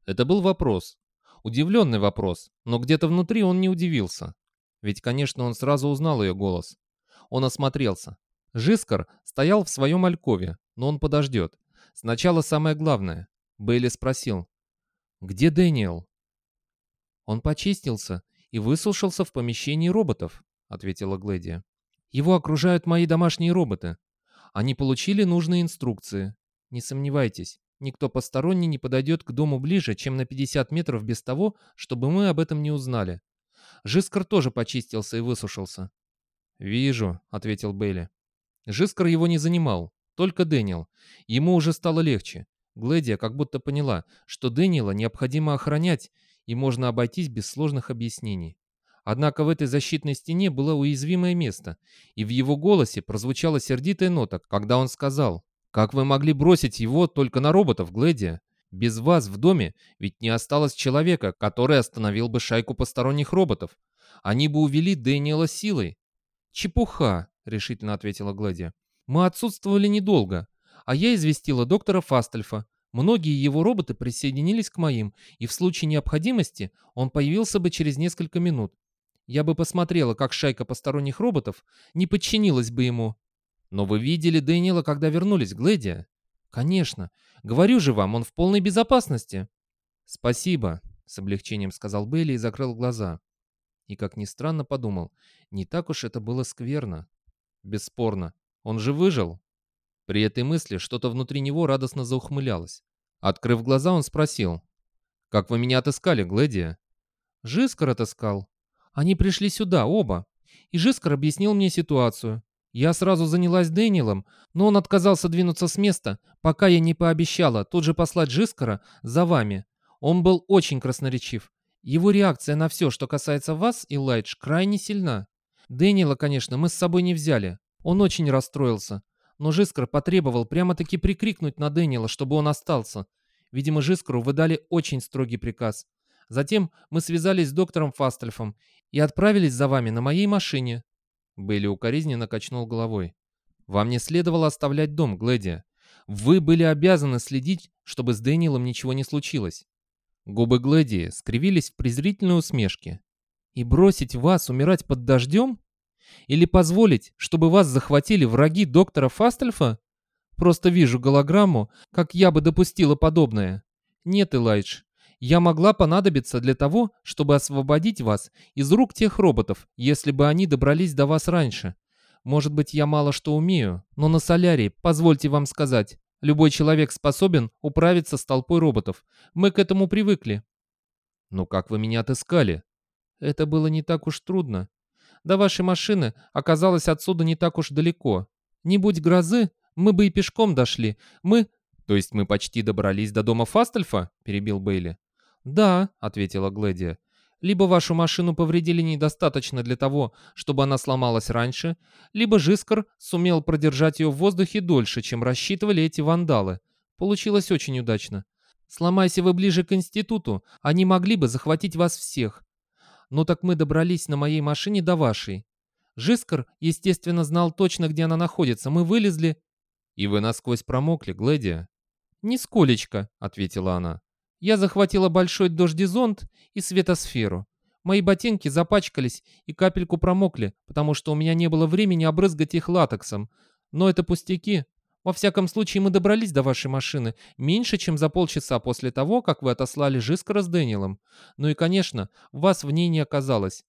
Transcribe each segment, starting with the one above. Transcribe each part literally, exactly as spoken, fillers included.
Это был вопрос. Удивленный вопрос, но где-то внутри он не удивился. Ведь, конечно, он сразу узнал ее голос. Он осмотрелся. Жискар стоял в своем алькове, но он подождет. Сначала самое главное. Бейли спросил: «Где Дэниел?» «Он почистился и высушился в помещении роботов», — ответила Глэдия. «Его окружают мои домашние роботы. Они получили нужные инструкции. Не сомневайтесь, никто посторонний не подойдет к дому ближе, чем на пятьдесят метров без того, чтобы мы об этом не узнали. Жискар тоже почистился и высушился». «Вижу», — ответил Бейли. Жискар его не занимал, только Дэниел. Ему уже стало легче. Глэдия как будто поняла, что Дэниела необходимо охранять, и можно обойтись без сложных объяснений. Однако в этой защитной стене было уязвимое место, и в его голосе прозвучала сердитая нота, когда он сказал: «Как вы могли бросить его только на роботов, Глэдия? Без вас в доме ведь не осталось человека, который остановил бы шайку посторонних роботов. Они бы увели Дэниела силой». «Чепуха», — решительно ответила Глэдия. «Мы отсутствовали недолго, а я известила доктора Фастельфа. Многие его роботы присоединились к моим, и в случае необходимости он появился бы через несколько минут. Я бы посмотрела, как шайка посторонних роботов не подчинилась бы ему». «Но вы видели Дэниела, когда вернулись, Глэдия?» «Конечно. Говорю же вам, он в полной безопасности». «Спасибо», — с облегчением сказал Бейли и закрыл глаза. И, как ни странно, подумал, не так уж это было скверно. Бесспорно, он же выжил. При этой мысли что-то внутри него радостно заухмылялось. Открыв глаза, он спросил: «Как вы меня отыскали, Глэдия?» «Жискар отыскал. Они пришли сюда, оба. И Жискар объяснил мне ситуацию. Я сразу занялась Дэниелом, но он отказался двинуться с места, пока я не пообещала тут же послать Жискара за вами. Он был очень красноречив. Его реакция на все, что касается вас, Илайдж, крайне сильна. Дэниела, конечно, мы с собой не взяли. Он очень расстроился. Но Жискар потребовал прямо-таки прикрикнуть на Дэниела, чтобы он остался. Видимо, Жискару вы дали очень строгий приказ. Затем мы связались с доктором Фастельфом и отправились за вами на моей машине». Бейли укоризненно качнул головой. «Вам не следовало оставлять дом, Глэдия. Вы были обязаны следить, чтобы с Дэниелом ничего не случилось». Губы Глэдии скривились в презрительной усмешке. «И бросить вас умирать под дождем? Или позволить, чтобы вас захватили враги доктора Фастельфа? Просто вижу голограмму, как я бы допустила подобное. Нет, Илайдж, я могла понадобиться для того, чтобы освободить вас из рук тех роботов, если бы они добрались до вас раньше. Может быть, я мало что умею, но на Солярии, позвольте вам сказать, любой человек способен управиться с толпой роботов. Мы к этому привыкли». «Ну как вы меня отыскали?» «Это было не так уж трудно. До вашей машины оказалось отсюда не так уж далеко. Не будь грозы, мы бы и пешком дошли. Мы...» «То есть мы почти добрались до дома Фастельфа?» — перебил Бейли. «Да», — ответила Глэдия. «Либо вашу машину повредили недостаточно для того, чтобы она сломалась раньше, либо Жискар сумел продержать ее в воздухе дольше, чем рассчитывали эти вандалы. Получилось очень удачно. Сломайся вы ближе к институту, они могли бы захватить вас всех. Ну так мы добрались на моей машине до вашей. Жискар, естественно, знал точно, где она находится. Мы вылезли...» «И вы насквозь промокли, Глэдия?» «Нисколечко», — ответила она. «Я захватила большой дождезонт и светосферу. Мои ботинки запачкались и капельку промокли, потому что у меня не было времени обрызгать их латексом. Но это пустяки. Во всяком случае, мы добрались до вашей машины меньше, чем за полчаса после того, как вы отослали Жискара с Дэниелом. Ну и, конечно, вас в ней не оказалось».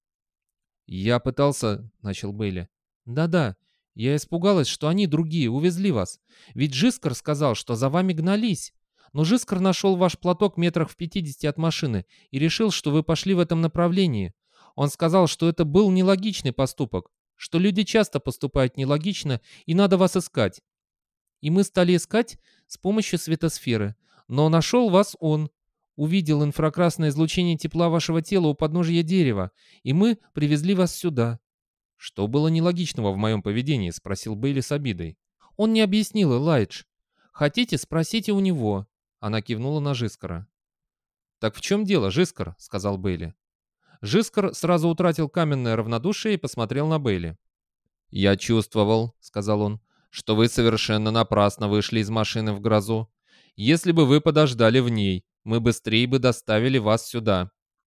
«Я пытался...» — начал Бейли. «Да-да, я испугалась, что они другие, увезли вас. Ведь Жискар сказал, что за вами гнались. Но Жискар нашел ваш платок метрах в пятидесяти от машины и решил, что вы пошли в этом направлении. Он сказал, что это был нелогичный поступок, что люди часто поступают нелогично и надо вас искать. И мы стали искать с помощью светосферы. Но нашел вас он. Увидел инфракрасное излучение тепла вашего тела у подножия дерева, и мы привезли вас сюда». «Что было нелогичного в моем поведении?» — спросил Бейли с обидой. «Он не объяснил, Элайдж. Хотите, спросите у него». Она кивнула на Жискара. «Так в чем дело, Жискар?» — сказал Бейли. Жискар сразу утратил каменное равнодушие и посмотрел на Бейли. «Я чувствовал», — сказал он, — «что вы совершенно напрасно вышли из машины в грозу. Если бы вы подождали в ней, мы быстрее бы доставили вас сюда.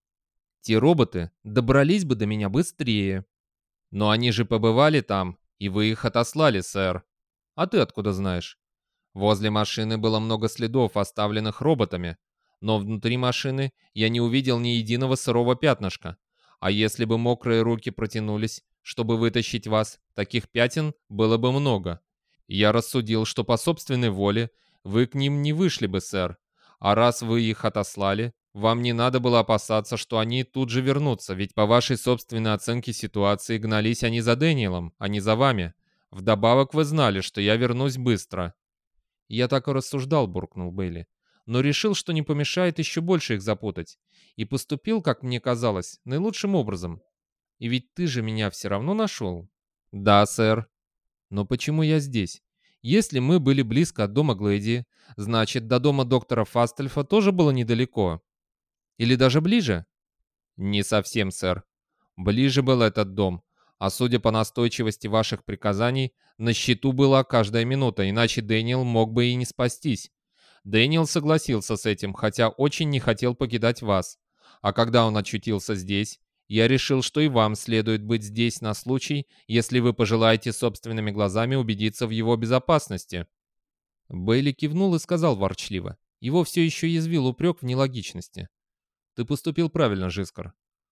Те роботы добрались бы до меня быстрее. Но они же побывали там, и вы их отослали, сэр. А ты откуда знаешь? Возле машины было много следов, оставленных роботами, но внутри машины я не увидел ни единого сырого пятнышка. А если бы мокрые руки протянулись, чтобы вытащить вас, таких пятен было бы много. Я рассудил, что по собственной воле вы к ним не вышли бы, сэр. А раз вы их отослали, вам не надо было опасаться, что они тут же вернутся, ведь по вашей собственной оценке ситуации гнались они за Дэниелом, а не за вами. Вдобавок вы знали, что я вернусь быстро. «Я так и рассуждал», — буркнул Бейли. «Но решил, что не помешает еще больше их запутать. И поступил, как мне казалось, наилучшим образом. И ведь ты же меня все равно нашел». «Да, сэр». «Но почему я здесь? Если мы были близко от дома Глэди, значит, до дома доктора Фастельфа тоже было недалеко. Или даже ближе?» «Не совсем, сэр. Ближе был этот дом. А судя по настойчивости ваших приказаний, на счету была каждая минута, иначе Дэниел мог бы и не спастись. Дэниел согласился с этим, хотя очень не хотел покидать вас. А когда он очутился здесь, я решил, что и вам следует быть здесь на случай, если вы пожелаете собственными глазами убедиться в его безопасности». Бейли кивнул и сказал ворчливо. Его все еще язвил упрек в нелогичности. «Ты поступил правильно, Жискар.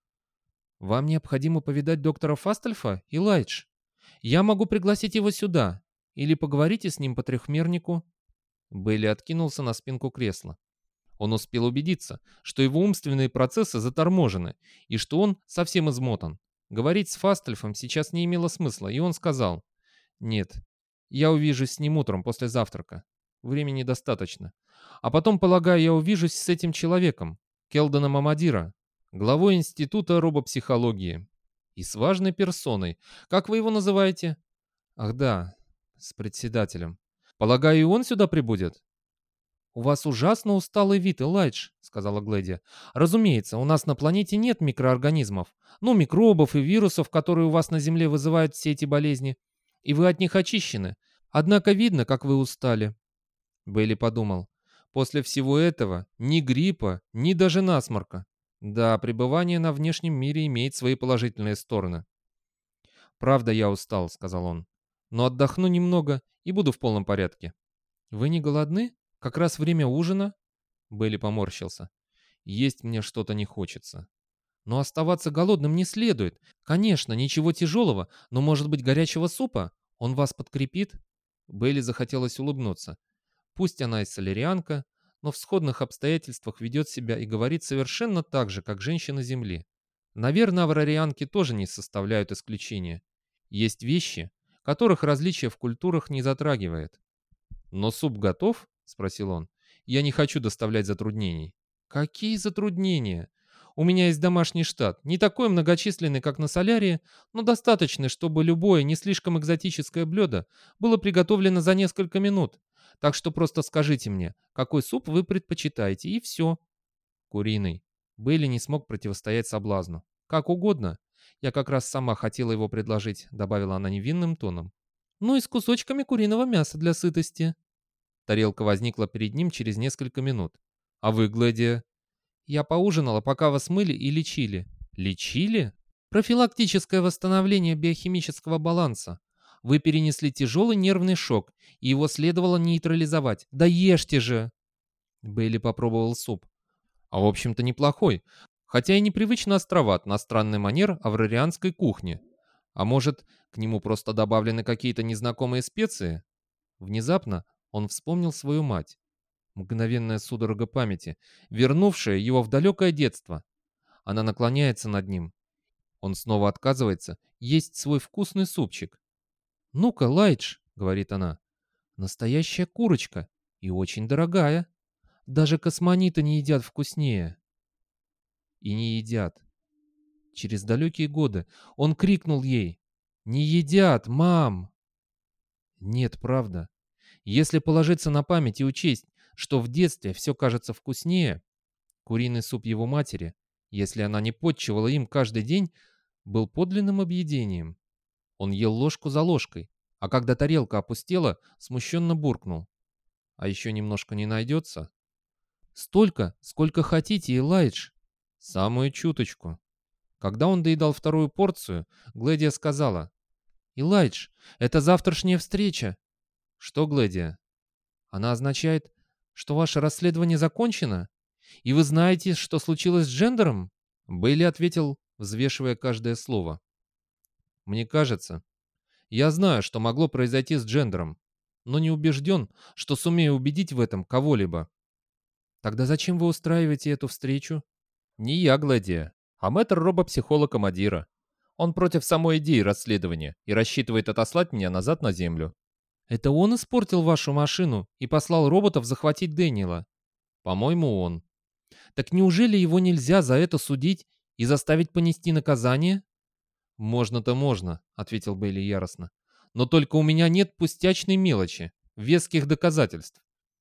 Вам необходимо повидать доктора Фастельфа и Лайдж. Я могу пригласить его сюда. Или поговорите с ним по трехмернику». Бейли откинулся на спинку кресла. Он успел убедиться, что его умственные процессы заторможены, и что он совсем измотан. Говорить с Фастельфом сейчас не имело смысла, и он сказал: «Нет, я увижусь с ним утром после завтрака. Времени достаточно. А потом, полагаю, я увижусь с этим человеком, Келдоном Амадира, главой Института робопсихологии. И с важной персоной. Как вы его называете?» «Ах да, с председателем. Полагаю, и он сюда прибудет?» «У вас ужасно усталый вид, Элайдж», — сказала Глэдия. «Разумеется, у нас на планете нет микроорганизмов, ну, микробов и вирусов, которые у вас на Земле вызывают все эти болезни, и вы от них очищены. Однако видно, как вы устали». Бейли подумал. После всего этого ни гриппа, ни даже насморка. Да, пребывание на внешнем мире имеет свои положительные стороны. «Правда, я устал», — сказал он. «Но отдохну немного и буду в полном порядке». «Вы не голодны? Как раз время ужина?» Бейли поморщился. «Есть мне что-то не хочется». «Но оставаться голодным не следует. Конечно, ничего тяжелого, но, может быть, горячего супа? Он вас подкрепит?» Бейли захотелось улыбнуться. Пусть она и солярианка, но в сходных обстоятельствах ведет себя и говорит совершенно так же, как женщина Земли. Наверное, аврарианки тоже не составляют исключения. Есть вещи, которых различия в культурах не затрагивает. «Но суп готов?» — спросил он. «Я не хочу доставлять затруднений». «Какие затруднения? У меня есть домашний штат, не такой многочисленный, как на Солярии, но достаточный, чтобы любое не слишком экзотическое блюдо было приготовлено за несколько минут. Так что просто скажите мне, какой суп вы предпочитаете, и все». «Куриный». Бейли не смог противостоять соблазну. «Как угодно. Я как раз сама хотела его предложить», — добавила она невинным тоном. «Ну и с кусочками куриного мяса для сытости». Тарелка возникла перед ним через несколько минут. «А вы, Глэдия?» «Я поужинала, пока вас мыли и лечили». «Лечили?» «Профилактическое восстановление биохимического баланса. Вы перенесли тяжелый нервный шок, и его следовало нейтрализовать. Да ешьте же!» Бейли попробовал суп. А в общем-то неплохой, хотя и непривычно островат на странный манер аврарианской кухни. А может, к нему просто добавлены какие-то незнакомые специи? Внезапно он вспомнил свою мать. Мгновенная судорога памяти, вернувшая его в далекое детство. Она наклоняется над ним. Он снова отказывается есть свой вкусный супчик. «Ну-ка, Лайдж», — говорит она, — «настоящая курочка и очень дорогая. Даже космониты не едят вкуснее». И не едят. Через далекие годы он крикнул ей: «Не едят, мам!» Нет, правда. Если положиться на память и учесть, что в детстве все кажется вкуснее, куриный суп его матери, если она не подчивала им каждый день, был подлинным объедением. Он ел ложку за ложкой, а когда тарелка опустела, смущенно буркнул: «А еще немножко не найдется?» Столько, сколько хотите, Элайдж. Самую чуточку. Когда он доедал вторую порцию, Гледия сказала: «Элайдж, это завтрашняя встреча». «Что, Гледия?» «Она означает, что ваше расследование закончено? И вы знаете, что случилось с Джендером?» Бейли ответил, взвешивая каждое слово. «Мне кажется, я знаю, что могло произойти с Джендером, но не убежден, что сумею убедить в этом кого-либо». «Тогда зачем вы устраиваете эту встречу?» Не я, Гледия, а мэтр робопсихолог Амадира. Он против самой идеи расследования и рассчитывает отослать меня назад на землю. «Это он испортил вашу машину и послал роботов захватить Дэниела?» По-моему, он. «Так неужели его нельзя за это судить и заставить понести наказание?» «Можно-то можно», — ответил Бейли яростно. «Но только у меня нет пустячной мелочи, веских доказательств».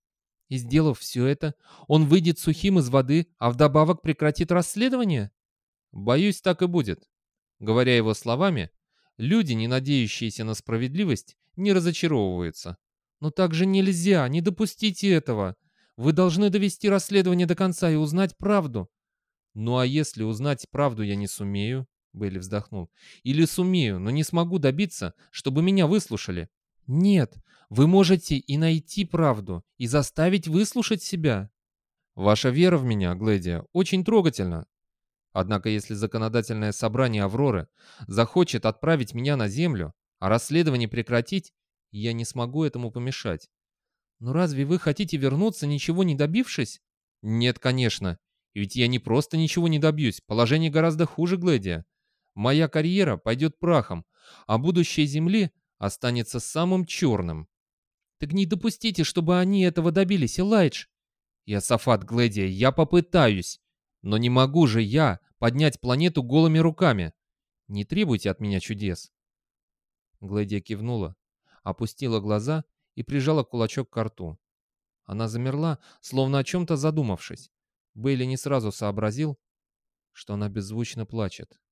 «И сделав все это, он выйдет сухим из воды, а вдобавок прекратит расследование?» «Боюсь, так и будет». Говоря его словами, люди, не надеющиеся на справедливость, не разочаровываются. «Но так же нельзя, не допустите этого. Вы должны довести расследование до конца и узнать правду». «Ну а если узнать правду я не сумею?» Бейли вздохнул. «Или сумею, но не смогу добиться, чтобы меня выслушали». «Нет, вы можете и найти правду, и заставить выслушать себя». «Ваша вера в меня, Гледия, очень трогательна. Однако если законодательное собрание Авроры захочет отправить меня на Землю, а расследование прекратить, я не смогу этому помешать». «Но разве вы хотите вернуться, ничего не добившись?» «Нет, конечно. Ведь я не просто ничего не добьюсь. Положение гораздо хуже, Гледия. Моя карьера пойдет прахом, а будущее Земли останется самым черным». «Так не допустите, чтобы они этого добились, Элайдж». «Иосафат, Гледия, я попытаюсь. Но не могу же я поднять планету голыми руками. Не требуйте от меня чудес». Гледия кивнула, опустила глаза и прижала кулачок к рту. Она замерла, словно о чем-то задумавшись. Бейли не сразу сообразил, что она беззвучно плачет.